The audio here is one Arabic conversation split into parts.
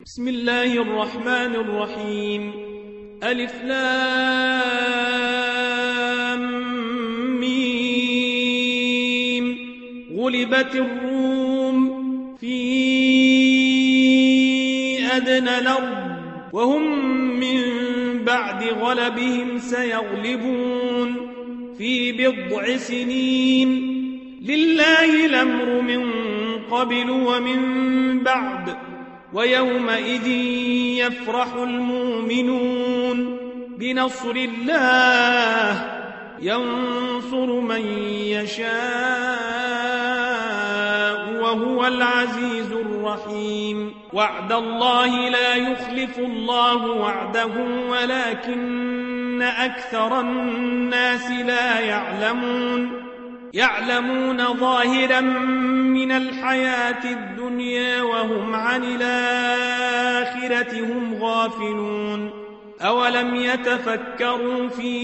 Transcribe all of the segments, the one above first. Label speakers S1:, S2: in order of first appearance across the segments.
S1: بسم الله الرحمن الرحيم. ألف لام ميم. غلبت الروم في أدنى الأرض وهم من بعد غلبهم سيغلبون في بضع سنين. لله الأمر من قبل ومن بعد ويومئذ يفرح المؤمنون بنصر الله ينصر من يشاء وهو العزيز الرحيم. وعد الله لا يخلف الله وعده ولكن أكثر الناس لا يعلمون ظاهرا من الحياة الدنيا وهم عن الآخرة هم غافلون. أولم يتفكروا في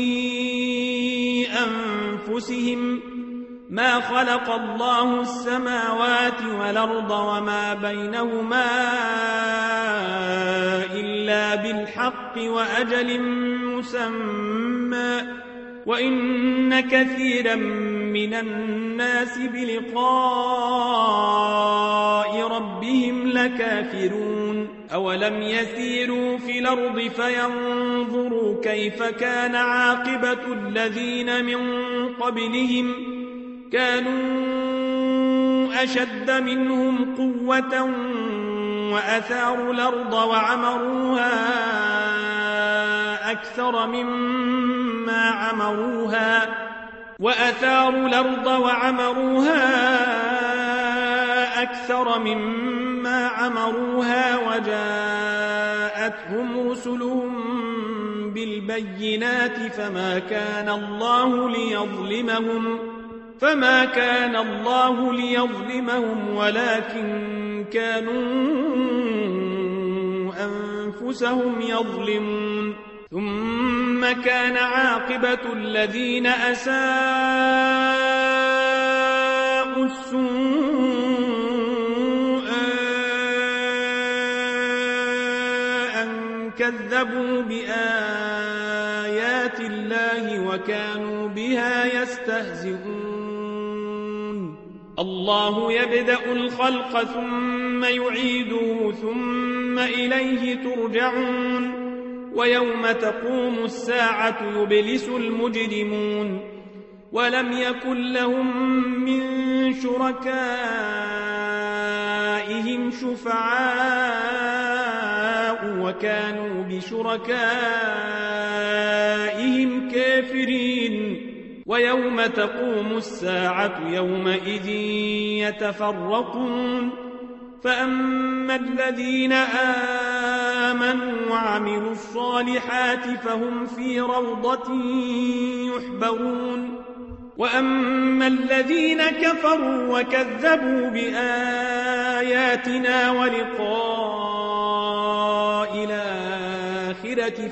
S1: أنفسهم ما خلق الله السماوات والأرض وما بينهما إلا بالحق وأجل مسمى وإن كثيرا من الناس بلقاء ربهم لكافرون. أولم يسيروا في الأرض فينظروا كيف كان عاقبة الذين من قبلهم كانوا أشد منهم قوة وأثاروا الأرض وعمروها أكثر مما عمروها وجاءتهم رسلهم بالبينات فما كان الله ليظلمهم ولكن كانوا أنفسهم يظلمون. ثم كان عاقبة الذين أساءوا السوء أن كذبوا بآيات الله وكانوا بها يستهزئون. الله يبدأ الخلق ثم يعيده ثم إليه ترجعون. ويوم تقوم الساعة يبلس المجرمون ولم يكن لهم من شركائهم شفعاء وكانوا بشركائهم كافرين. ويوم تقوم الساعة يومئذ يتفرقون فأما الذين آمنوا وعملوا الصالحات فهم في روضة يحبرون. وأما الذين كفروا وكذبوا بآياتنا ولقاء الآخرة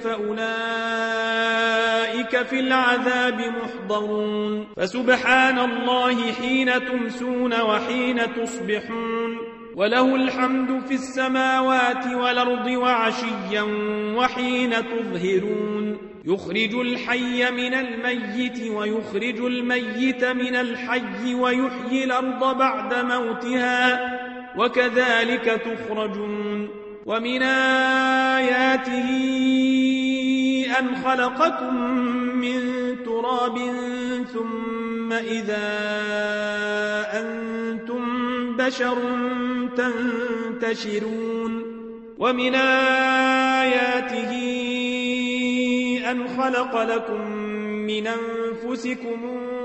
S1: فأولئك في العذاب محضرون. فسبحان الله حين تمسون وحين تصبحون وله الحمد في السماوات والأرض وعشيا وحين تظهرون. يخرج الحي من الميت ويخرج الميت من الحي ويحيي الأرض بعد موتها وكذلك تخرجون. ومن آياته أن خلقكم من تراب ثم إذا أنتم بشر تنتشرون. ومن آياته أن خلق لكم من أنفسكم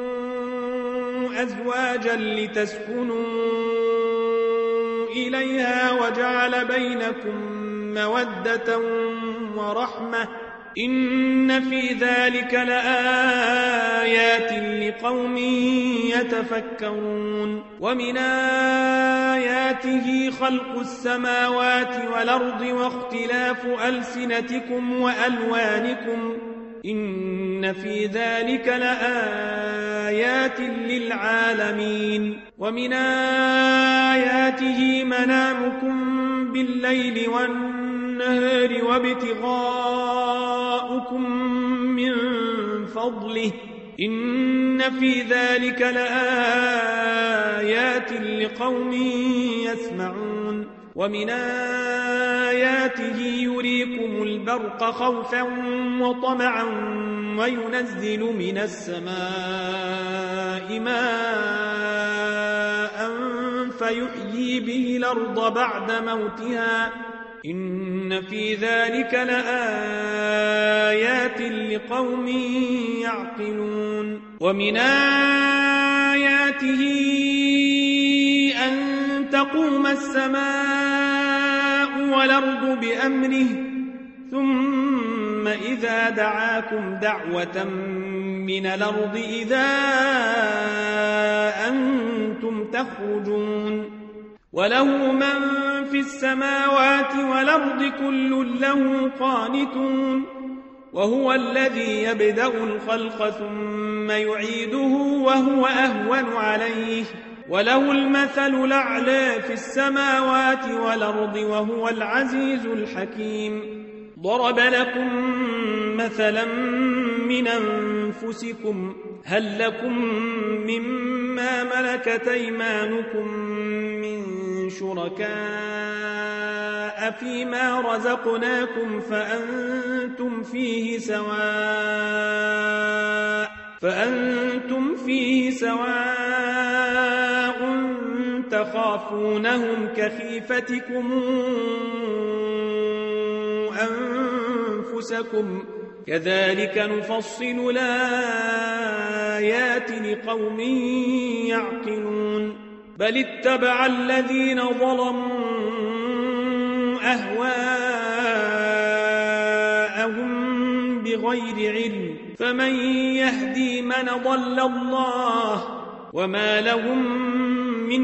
S1: أزواجا لتسكنوا إليها وجعل بينكم مودة ورحمة إن في ذلك لآيات لقوم يتفكرون. ومن آياته خلق السماوات والأرض واختلاف ألسنتكم وألوانكم إن في ذلك لآيات للعالمين. ومن آياته منامكم بالليل والنهار وابتغاؤكم من فضله إن في ذلك لآيات لقوم يسمعون ومن آياته يريكم البرق خوفا وطمعا وينزل من السماء ماء فيحيي به الأرض بعد موتها إن في ذلك لآيات لقوم يعقلون ومن آياته أن تقوم السماء والأرض بأمره ثم إذا دعاكم دعوة من الأرض إذا أنتم تخرجون وله من في السماوات والأرض كل له قانتون وهو الذي يبدأ الخلق ثم يعيده وهو أهون عليه وله المثل الأعلى في السماوات والأرض وهو العزيز الحكيم ضرب لكم مثلا من أنفسكم هل لكم مما ملكت أيمانكم من شركاء فيما رزقناكم فأنتم فيه سواء تخافونهم كخيفتكم أنفسكم كذلك نفصل الآيات لقوم يعقلون بل اتبع الذين ظلموا أهواءهم بغير علم فمن يهدي من ضل الله وما لهم من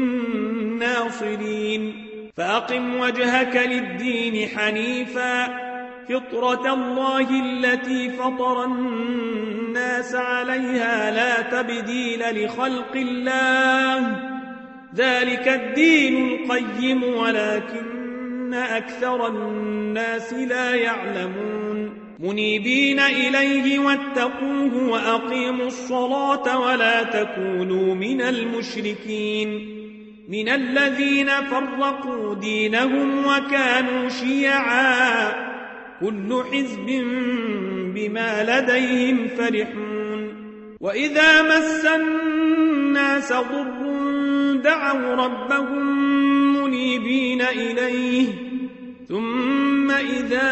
S1: ناصرين فأقم وجهك للدين حنيفا فطرة الله التي فطر الناس عليها لا تبديل لخلق الله ذلك الدين القيم ولكن أكثر الناس لا يعلمون منيبين إليه واتقوه وأقيموا الصلاة ولا تكونوا من المشركين من الذين فرقوا دينهم وكانوا شيعا كل حزب بما لديهم فرحون وإذا مس الناس ضر دعوا ربهم منيبين إليه ثم إذا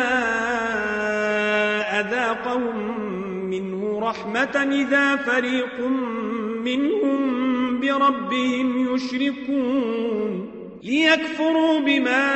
S1: أذاقهم منه رحمة إذا فريق منهم بربهم يشركون ليكفروا بما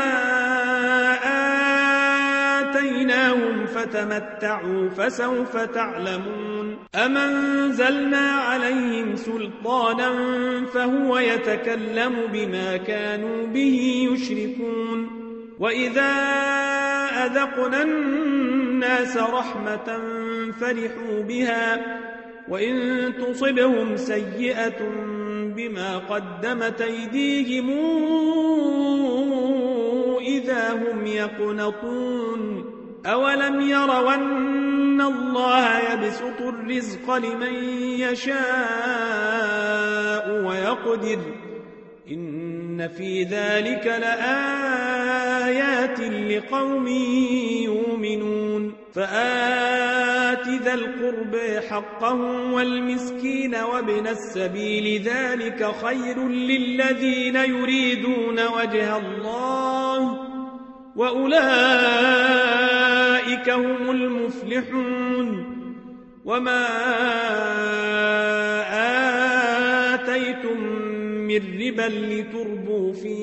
S1: آتيناهم فتمتعوا فسوف تعلمون أم أنزلنا عليهم سلطانا فهو يتكلم بما كانوا به يشركون وإذا أذقنا الناس رحمة فرحوا بها وإن تصبهم سيئة بما قدمت أيديهم إذا هم يقنطون أولم يروا أن الله يبسط الرزق لمن يشاء ويقدر إن في ذلك لآيات لقوم يؤمنون فآت ذا القرب حقه والمسكين وابن السبيل ذلك خير للذين يريدون وجه الله وأولئك هم المفلحون وما آتيتم من ربا لتربوا في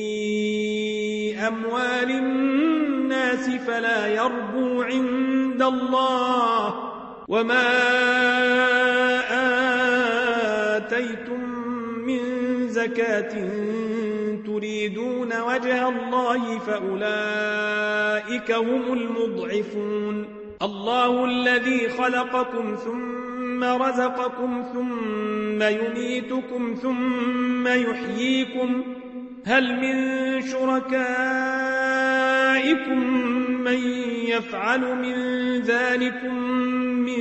S1: أموال الناس فلا يربو عند الله وما آتيتم من زكاة تريدون وجه الله فأولئك هم المضعفون الله الذي خلقكم ثم رزقكم ثم يميتكم ثم يحييكم هل من شركائكم من يفعل من ذلكم من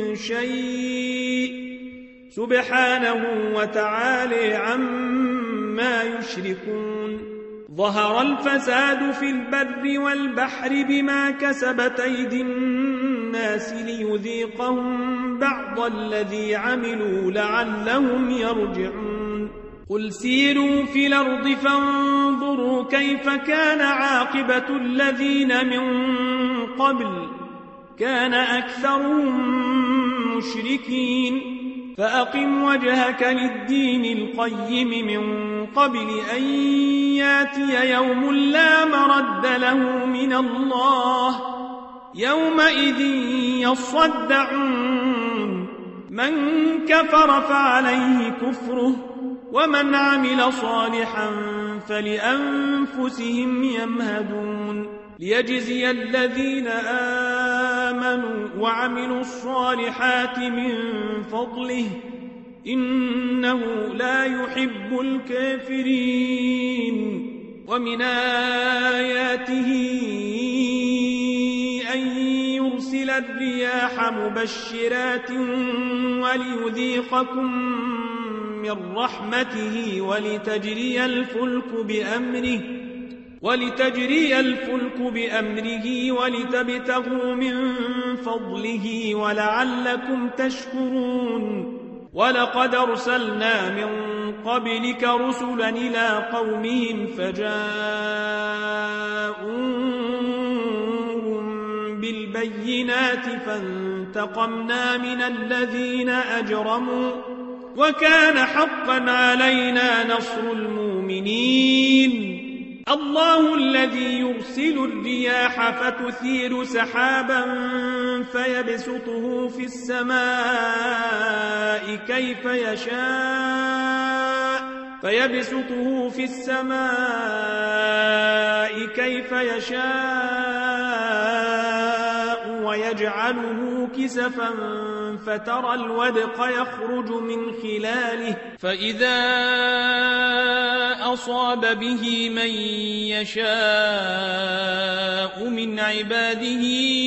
S1: شيء سبحانه وتعالى عما يشركون ظهر الفساد في البر والبحر بما كسبت أيدي الناس ليذيقهم بعض الذي عملوا لعلهم يرجعون قل سيروا في الأرض فانظروا كيف كان عاقبة الذين من قبل كان أكثرهم مشركين فأقم وجهك للدين القيم من قبل أن ياتي يوم لا مرد له من الله يومئذ يصدعون من كفر فعليه كفره ومن عمل صالحا فلأنفسهم يمهدون ليجزي الذين آمنوا وعملوا الصالحات من فضله إنه لا يحب الكافرين ومن آياته أن يرسل الرياح مبشرات وليذيقكم من رحمته ولتجري الفلك بأمره ولتبتغوا من فضله ولعلكم تشكرون ولقد أرسلنا من قبلك رسلا إلى قومهم فجاءوهم بالبينات فانتقمنا من الذين أجرموا وكان حقا علينا نصر المؤمنين الله الذي يرسل الرياح فتثير سحابا فيبسطه في السماء كيف يشاء ويجعله كسفا فترى الودق يخرج من خلاله فإذا أصاب به من يشاء من عباده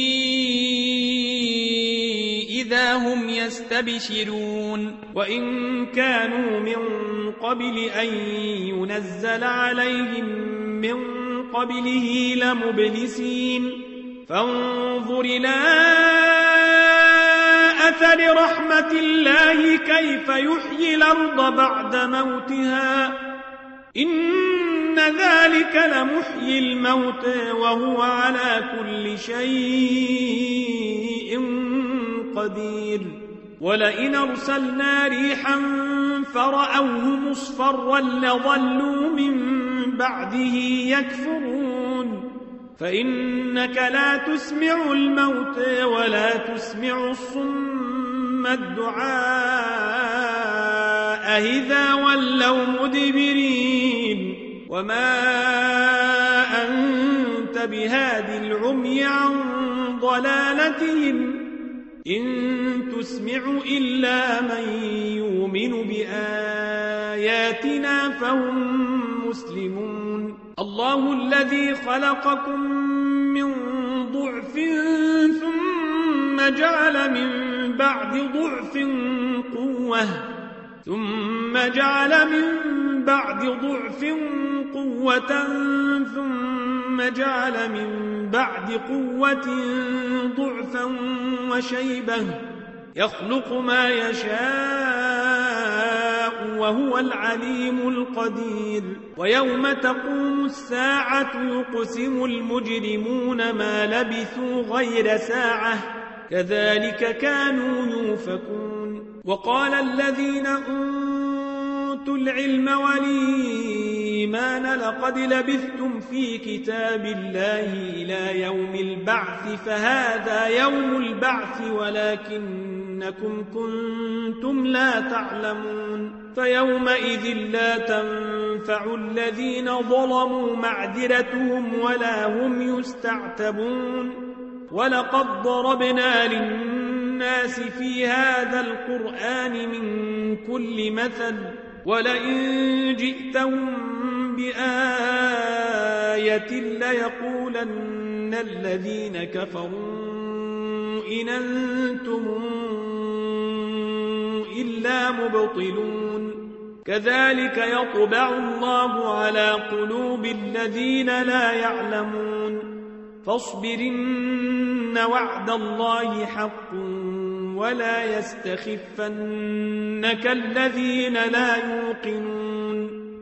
S1: إذا هم يستبشرون وإن كانوا من قبل أن ينزل عليهم من قبله لمبلسين فانظر إلى أثر رحمة الله كيف يحيي الأرض بعد موتها إن ذلك لمحيي الموت وهو على كل شيء قدير ولئن أرسلنا ريحا فرأوه مصفرا لظلوا من بعده يكفرون فإنك لا تسمع الموت ولا تسمع الصم الدعاء إذا ولوا مدبرين وما أنت بهادي العمي عن ضلالتهم إن تسمع إلا من يؤمن بآياتنا فهم مسلمون الله الذي خلقكم من ضعف ثم جعل من بعد ضعف قوة ثم جعل من بعد ضعف قوة ثم جعل من بعد قوة ضعفا وشيبة يخلق ما يشاء وهو العليم القدير ويوم تقوم الساعة يقسم المجرمون ما لبثوا غير ساعة كذلك كانوا يؤفكون وقال الذين أوتوا العلم والإيمان لقد لبثتم في كتاب الله إلى يوم البعث فهذا يوم البعث ولكنكم كنتم لا تعلمون فيومئذ لا تنفع الذين ظلموا معذرتهم ولا هم يستعتبون ولقد ضربنا للناس في هذا القرآن من كل مثل ولئن جئتهم بآية ليقولن الذين كفروا إن أنتم إلا مبطلون كذلك يطبع الله على قلوب الذين لا يعلمون فاصبرن وعد الله حق ولا يستخفنك الذين لا يوقنون